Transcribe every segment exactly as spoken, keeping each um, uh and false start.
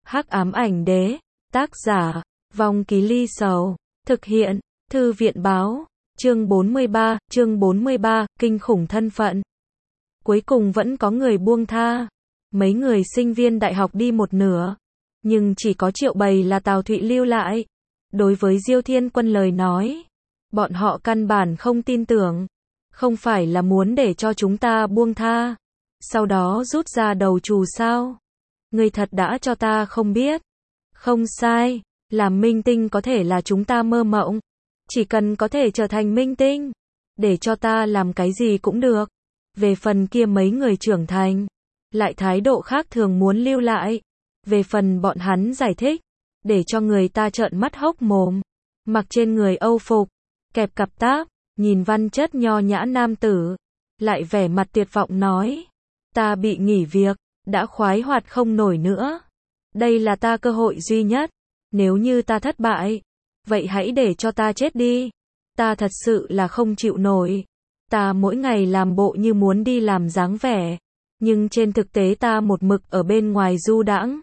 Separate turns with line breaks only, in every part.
Hắc ám ảnh đế, tác giả, Vong Ký Ly Sầu, thực hiện, Thư viện báo, chương bốn mươi ba, chương bốn mươi ba, kinh khủng thân phận. Cuối cùng vẫn có người buông tha. Mấy người sinh viên đại học đi một nửa, nhưng chỉ có Triệu Bày là Tào Thụy lưu lại. Đối với Diêu Thiên Quân lời nói, bọn họ căn bản không tin tưởng, không phải là muốn để cho chúng ta buông tha, sau đó rút ra đầu trù sao? Người thật đã cho ta không biết. Không sai, làm minh tinh có thể là chúng ta mơ mộng, chỉ cần có thể trở thành minh tinh, để cho ta làm cái gì cũng được. Về phần kia mấy người trưởng thành, lại thái độ khác thường muốn lưu lại. Về phần bọn hắn giải thích, để cho người ta trợn mắt hốc mồm, mặc trên người Âu phục, kẹp cặp táp, nhìn văn chất nho nhã nam tử, lại vẻ mặt tuyệt vọng nói, ta bị nghỉ việc, đã khoái hoạt không nổi nữa. Đây là ta cơ hội duy nhất, nếu như ta thất bại, vậy hãy để cho ta chết đi. Ta thật sự là không chịu nổi. Ta mỗi ngày làm bộ như muốn đi làm dáng vẻ, nhưng trên thực tế ta một mực ở bên ngoài du đãng.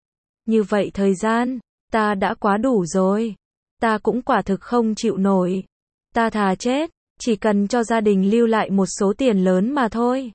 Như vậy thời gian, ta đã quá đủ rồi. Ta cũng quả thực không chịu nổi. Ta thà chết, chỉ cần cho gia đình lưu lại một số tiền lớn mà thôi.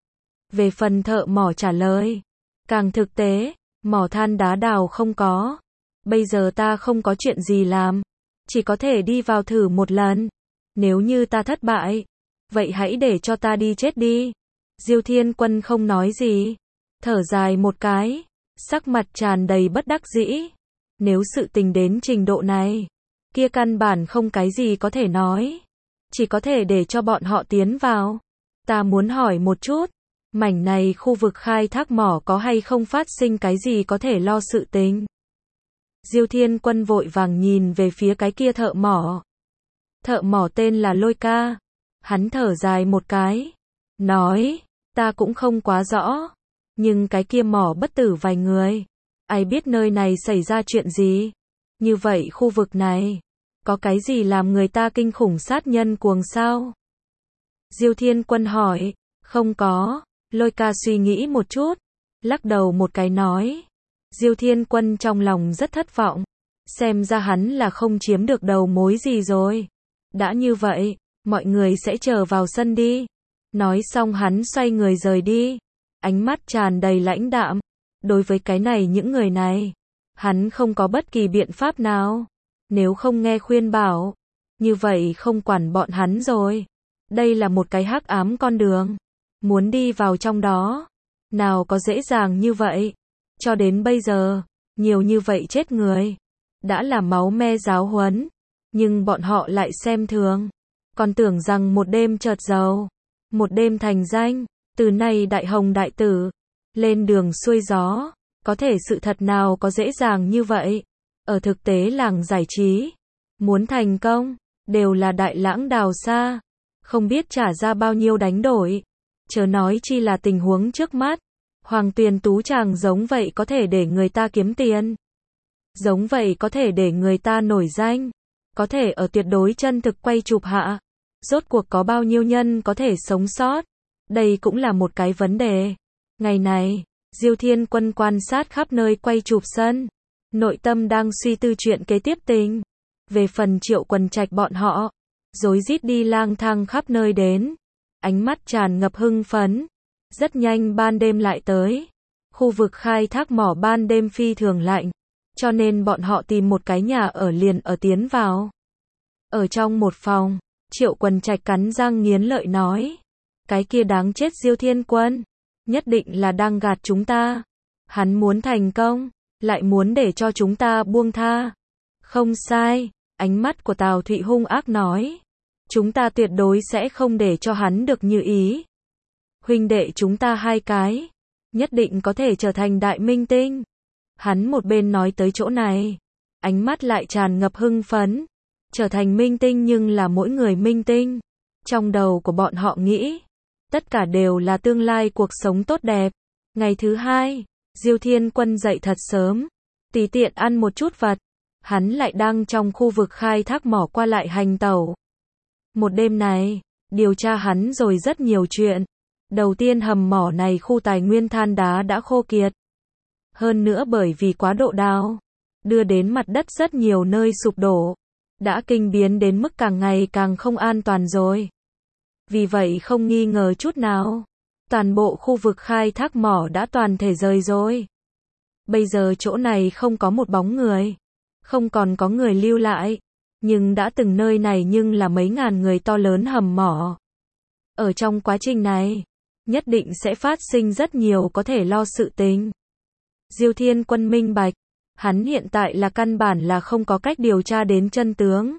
Về phần thợ mỏ trả lời, càng thực tế, mỏ than đá đào không có. Bây giờ ta không có chuyện gì làm, chỉ có thể đi vào thử một lần. Nếu như ta thất bại, vậy hãy để cho ta đi chết đi. Diêu Thiên Quân không nói gì, thở dài một cái, sắc mặt tràn đầy bất đắc dĩ. Nếu sự tình đến trình độ này, kia căn bản không cái gì có thể nói, chỉ có thể để cho bọn họ tiến vào. Ta muốn hỏi một chút, mảnh này khu vực khai thác mỏ có hay không phát sinh cái gì có thể lo sự tình? Diêu Thiên Quân vội vàng nhìn về phía cái kia thợ mỏ. Thợ mỏ tên là Lôi Ca. Hắn thở dài một cái, nói, ta cũng không quá rõ, nhưng cái kia mỏ bất tử vài người, ai biết nơi này xảy ra chuyện gì. Như vậy khu vực này, có cái gì làm người ta kinh khủng sát nhân cuồng sao? Diêu Thiên Quân hỏi, không có. Lôi Ca suy nghĩ một chút, lắc đầu một cái nói. Diêu Thiên Quân trong lòng rất thất vọng, xem ra hắn là không chiếm được đầu mối gì rồi. Đã như vậy, mọi người sẽ chờ vào sân đi. Nói xong hắn xoay người rời đi, ánh mắt tràn đầy lãnh đạm. Đối với cái này những người này, hắn không có bất kỳ biện pháp nào. Nếu không nghe khuyên bảo, như vậy không quản bọn hắn rồi. Đây là một cái hắc ám con đường, muốn đi vào trong đó, nào có dễ dàng như vậy. Cho đến bây giờ, nhiều như vậy chết người, đã là máu me giáo huấn, nhưng bọn họ lại xem thường, còn tưởng rằng một đêm chợt giàu, một đêm thành danh, từ nay đại hồng đại tử, lên đường xuôi gió. Có thể sự thật nào có dễ dàng như vậy? Ở thực tế làng giải trí, muốn thành công, đều là đại lãng đào xa, không biết trả ra bao nhiêu đánh đổi. Chớ nói chi là tình huống trước mắt, Hoàng Tuyền Tú chàng giống vậy có thể để người ta kiếm tiền, giống vậy có thể để người ta nổi danh, có thể ở tuyệt đối chân thực quay chụp hạ. Rốt cuộc có bao nhiêu nhân có thể sống sót? Đây cũng là một cái vấn đề. Ngày này, Diêu Thiên Quân quan sát khắp nơi quay chụp sân, nội tâm đang suy tư chuyện kế tiếp tình. Về phần Triệu Quần Trạch bọn họ, rối rít đi lang thang khắp nơi đến, ánh mắt tràn ngập hưng phấn. Rất nhanh ban đêm lại tới. Khu vực khai thác mỏ ban đêm phi thường lạnh, cho nên bọn họ tìm một cái nhà ở liền ở tiến vào. Ở trong một phòng, Triệu Quần Trạch cắn răng nghiến lợi nói, cái kia đáng chết Diêu Thiên Quân, nhất định là đang gạt chúng ta. Hắn muốn thành công, lại muốn để cho chúng ta buông tha. Không sai, ánh mắt của Tào Thụy hung ác nói, chúng ta tuyệt đối sẽ không để cho hắn được như ý. Huynh đệ chúng ta hai cái, nhất định có thể trở thành đại minh tinh. Hắn một bên nói tới chỗ này, ánh mắt lại tràn ngập hưng phấn. Trở thành minh tinh nhưng là mỗi người minh tinh. Trong đầu của bọn họ nghĩ, tất cả đều là tương lai cuộc sống tốt đẹp. Ngày thứ hai, Diêu Thiên Quân dậy thật sớm, tùy tiện ăn một chút vặt. Hắn lại đang trong khu vực khai thác mỏ qua lại hành tẩu. Một đêm này, điều tra hắn rồi rất nhiều chuyện. Đầu tiên hầm mỏ này khu tài nguyên than đá đã khô kiệt. Hơn nữa bởi vì quá độ đào, đưa đến mặt đất rất nhiều nơi sụp đổ, đã kinh biến đến mức càng ngày càng không an toàn rồi. Vì vậy không nghi ngờ chút nào, toàn bộ khu vực khai thác mỏ đã toàn thể rời rồi. Bây giờ chỗ này không có một bóng người, không còn có người lưu lại, nhưng đã từng nơi này nhưng là mấy ngàn người to lớn hầm mỏ. Ở trong quá trình này, nhất định sẽ phát sinh rất nhiều có thể lo sự tình. Diêu Thiên Quân minh bạch, hắn hiện tại là căn bản là không có cách điều tra đến chân tướng.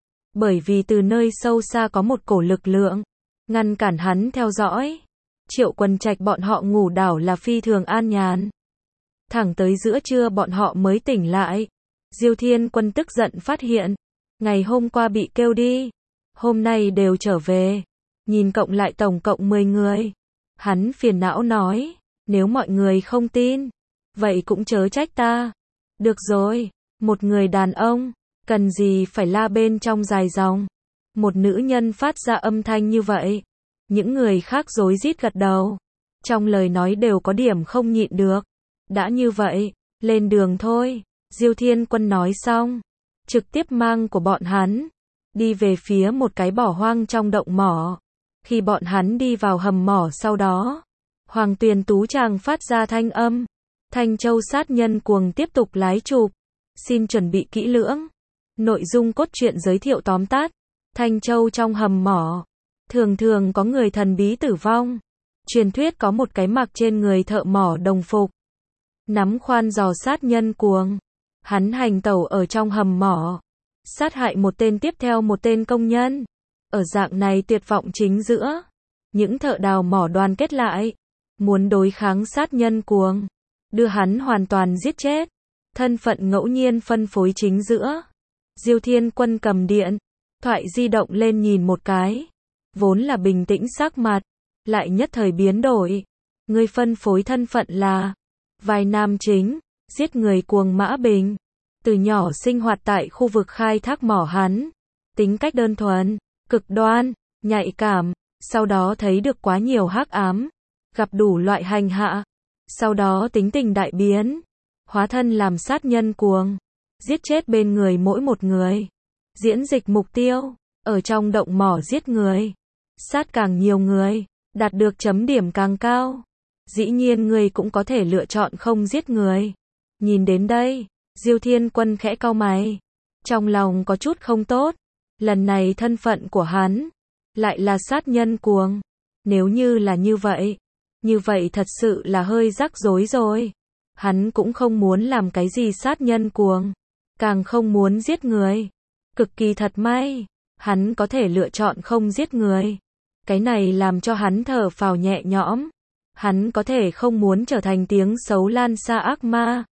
Bởi vì từ nơi sâu xa có một cổ lực lượng, ngăn cản hắn theo dõi. Triệu Quần Trạch bọn họ ngủ đảo là phi thường an nhàn. Thẳng tới giữa trưa bọn họ mới tỉnh lại. Diêu Thiên Quân tức giận phát hiện, ngày hôm qua bị kêu đi, hôm nay đều trở về, nhìn cộng lại tổng cộng mười người. Hắn phiền não nói, nếu mọi người không tin, vậy cũng chớ trách ta. Được rồi, một người đàn ông, cần gì phải la bên trong dài dòng. Một nữ nhân phát ra âm thanh như vậy. Những người khác rối rít gật đầu. Trong lời nói đều có điểm không nhịn được. Đã như vậy, lên đường thôi. Diêu Thiên Quân nói xong, trực tiếp mang của bọn hắn, đi về phía một cái bỏ hoang trong động mỏ. Khi bọn hắn đi vào hầm mỏ sau đó, Hoàng Tuyền Tú chàng phát ra thanh âm. Thanh Châu sát nhân cuồng tiếp tục lái chụp. Xin chuẩn bị kỹ lưỡng. Nội dung cốt truyện giới thiệu tóm tắt. Thanh Châu trong hầm mỏ, thường thường có người thần bí tử vong. Truyền thuyết có một cái mặc trên người thợ mỏ đồng phục, nắm khoan giò sát nhân cuồng. Hắn hành tẩu ở trong hầm mỏ, sát hại một tên tiếp theo một tên công nhân. Ở dạng này tuyệt vọng chính giữa, những thợ đào mỏ đoàn kết lại, muốn đối kháng sát nhân cuồng, đưa hắn hoàn toàn giết chết. Thân phận ngẫu nhiên phân phối chính giữa. Diêu Thiên Quân cầm điện thoại di động lên nhìn một cái, vốn là bình tĩnh sắc mặt, lại nhất thời biến đổi. Người phân phối thân phận là vai nam chính, giết người cuồng Mã Bình. Từ nhỏ sinh hoạt tại khu vực khai thác mỏ hắn, tính cách đơn thuần, cực đoan, nhạy cảm, sau đó thấy được quá nhiều hắc ám, gặp đủ loại hành hạ, sau đó tính tình đại biến, hóa thân làm sát nhân cuồng, giết chết bên người mỗi một người. Diễn dịch mục tiêu, ở trong động mỏ giết người, sát càng nhiều người, đạt được chấm điểm càng cao. Dĩ nhiên người cũng có thể lựa chọn không giết người. Nhìn đến đây, Diêu Thiên Quân khẽ cau mày, trong lòng có chút không tốt. Lần này thân phận của hắn lại là sát nhân cuồng. Nếu như là như vậy, như vậy thật sự là hơi rắc rối rồi. Hắn cũng không muốn làm cái gì sát nhân cuồng, càng không muốn giết người. Cực kỳ thật may, hắn có thể lựa chọn không giết người. Cái này làm cho hắn thở phào nhẹ nhõm. Hắn có thể không muốn trở thành tiếng xấu lan xa ác ma.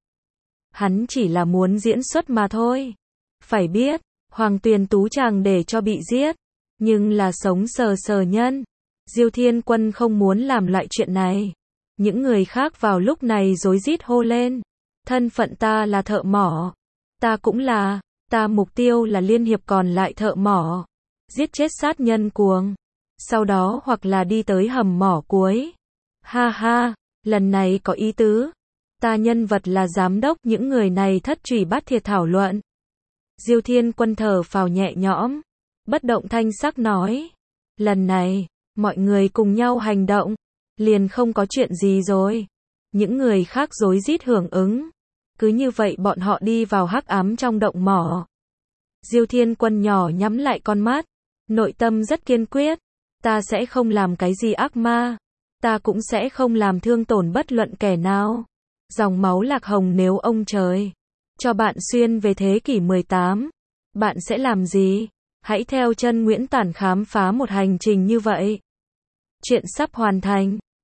Hắn chỉ là muốn diễn xuất mà thôi. Phải biết, Hoàng Tuyền Tú chàng để cho bị giết, nhưng là sống sờ sờ nhân. Diêu Thiên Quân không muốn làm lại chuyện này. Những người khác vào lúc này rối rít hô lên. Thân phận ta là thợ mỏ. Ta cũng là. Ta mục tiêu là liên hiệp còn lại thợ mỏ. Giết chết sát nhân cuồng. Sau đó hoặc là đi tới hầm mỏ cuối. Ha ha, lần này có ý tứ. Ta nhân vật là giám đốc, những người này thất trùy bát thiệt thảo luận. Diêu Thiên Quân thở phào nhẹ nhõm, bất động thanh sắc nói. Lần này, mọi người cùng nhau hành động, liền không có chuyện gì rồi. Những người khác rối rít hưởng ứng. Cứ như vậy bọn họ đi vào hắc ám trong động mỏ. Diêu Thiên Quân nhỏ nhắm lại con mắt, nội tâm rất kiên quyết. Ta sẽ không làm cái gì ác ma. Ta cũng sẽ không làm thương tổn bất luận kẻ nào. Dòng máu lạc hồng, nếu ông trời cho bạn xuyên về thế kỷ mười tám, bạn sẽ làm gì? Hãy theo chân Nguyễn Tản khám phá một hành trình như vậy. Chuyện sắp hoàn thành.